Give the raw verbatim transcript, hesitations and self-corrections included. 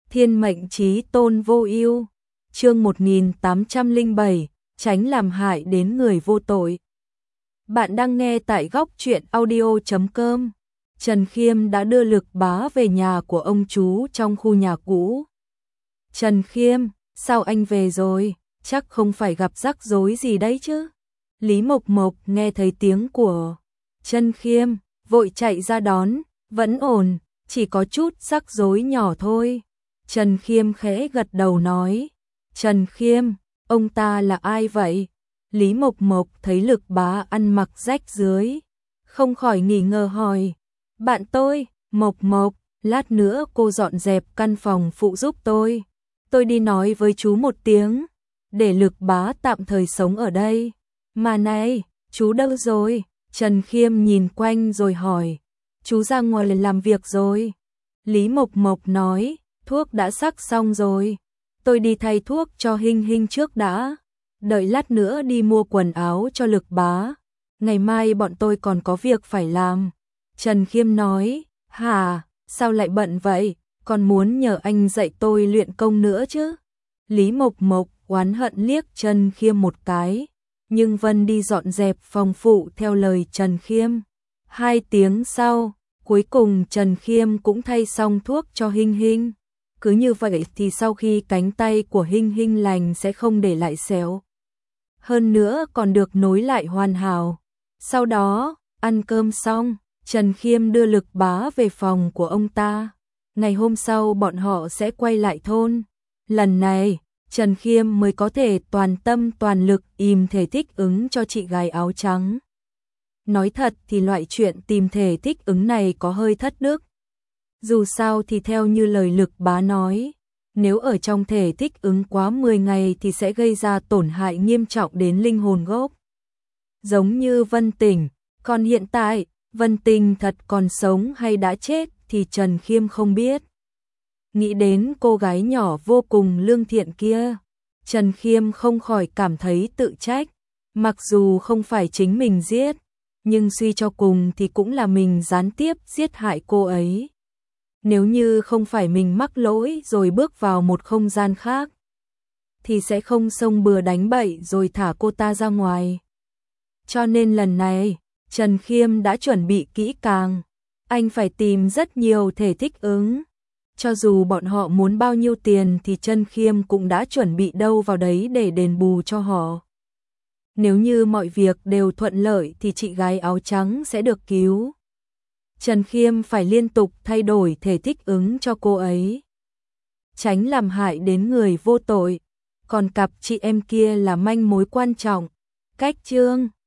Thiên mệnh chí tôn vô ưu. Chương một nghìn tám trăm lẻ bảy, tránh làm hại đến người vô tội. Bạn đang nghe tại góc truyện audio chấm com. Trần Khiêm đã đưa Lực Bá về nhà của ông chú trong khu nhà cũ. Trần Khiêm, sao anh về rồi? Chắc không phải gặp rắc rối gì đấy chứ? Lý Mộc Mộc nghe thấy tiếng của Trần Khiêm, vội chạy ra đón, vẫn ổn, chỉ có chút rắc rối nhỏ thôi. Trần Khiêm khẽ gật đầu nói, Trần Khiêm, ông ta là ai vậy? Lý Mộc Mộc thấy Lực Bá ăn mặc rách rưới, không khỏi nghi ngờ hỏi, bạn tôi, Mộc Mộc, lát nữa cô dọn dẹp căn phòng phụ giúp tôi. Tôi đi nói với chú một tiếng, để Lực Bá tạm thời sống ở đây. Mà này, chú đâu rồi? Trần Khiêm nhìn quanh rồi hỏi, chú ra ngoài làm việc rồi. Lý Mộc Mộc nói, thuốc đã sắc xong rồi. Tôi đi thay thuốc cho Hinh Hinh trước đã. Đợi lát nữa đi mua quần áo cho Lực Bá. Ngày mai bọn tôi còn có việc phải làm. Trần Khiêm nói, hả, sao lại bận vậy? Còn muốn nhờ anh dạy tôi luyện công nữa chứ? Lý Mộc Mộc oán hận liếc Trần Khiêm một cái. Nhưng Vân đi dọn dẹp phòng phụ theo lời Trần Khiêm. Hai tiếng sau, cuối cùng Trần Khiêm cũng thay xong thuốc cho Hinh Hinh. Cứ như vậy thì sau khi cánh tay của Hinh Hinh lành sẽ không để lại sẹo. Hơn nữa còn được nối lại hoàn hảo. Sau đó, ăn cơm xong, Trần Khiêm đưa Lực Bá về phòng của ông ta. Ngày hôm sau bọn họ sẽ quay lại thôn. Lần này, Trần Khiêm mới có thể toàn tâm toàn lực im thể thích ứng cho chị gái áo trắng. Nói thật thì loại chuyện tìm thể thích ứng này có hơi thất đức. Dù sao thì theo như lời Lực Bá nói, nếu ở trong thể thích ứng quá mười ngày thì sẽ gây ra tổn hại nghiêm trọng đến linh hồn gốc. Giống như Vân Tình, còn hiện tại, Vân Tình thật còn sống hay đã chết thì Trần Khiêm không biết. Nghĩ đến cô gái nhỏ vô cùng lương thiện kia, Trần Khiêm không khỏi cảm thấy tự trách. Mặc dù không phải chính mình giết, nhưng suy cho cùng thì cũng là mình gián tiếp giết hại cô ấy. Nếu như không phải mình mắc lỗi rồi bước vào một không gian khác, thì sẽ không xông bừa đánh bậy rồi thả cô ta ra ngoài. Cho nên lần này, Trần Khiêm đã chuẩn bị kỹ càng. Anh phải tìm rất nhiều thể thích ứng. Cho dù bọn họ muốn bao nhiêu tiền thì Trần Khiêm cũng đã chuẩn bị đâu vào đấy để đền bù cho họ. Nếu như mọi việc đều thuận lợi thì chị gái áo trắng sẽ được cứu. Trần Khiêm phải liên tục thay đổi thể thích ứng cho cô ấy, tránh làm hại đến người vô tội. Còn cặp chị em kia là manh mối quan trọng. Cách chương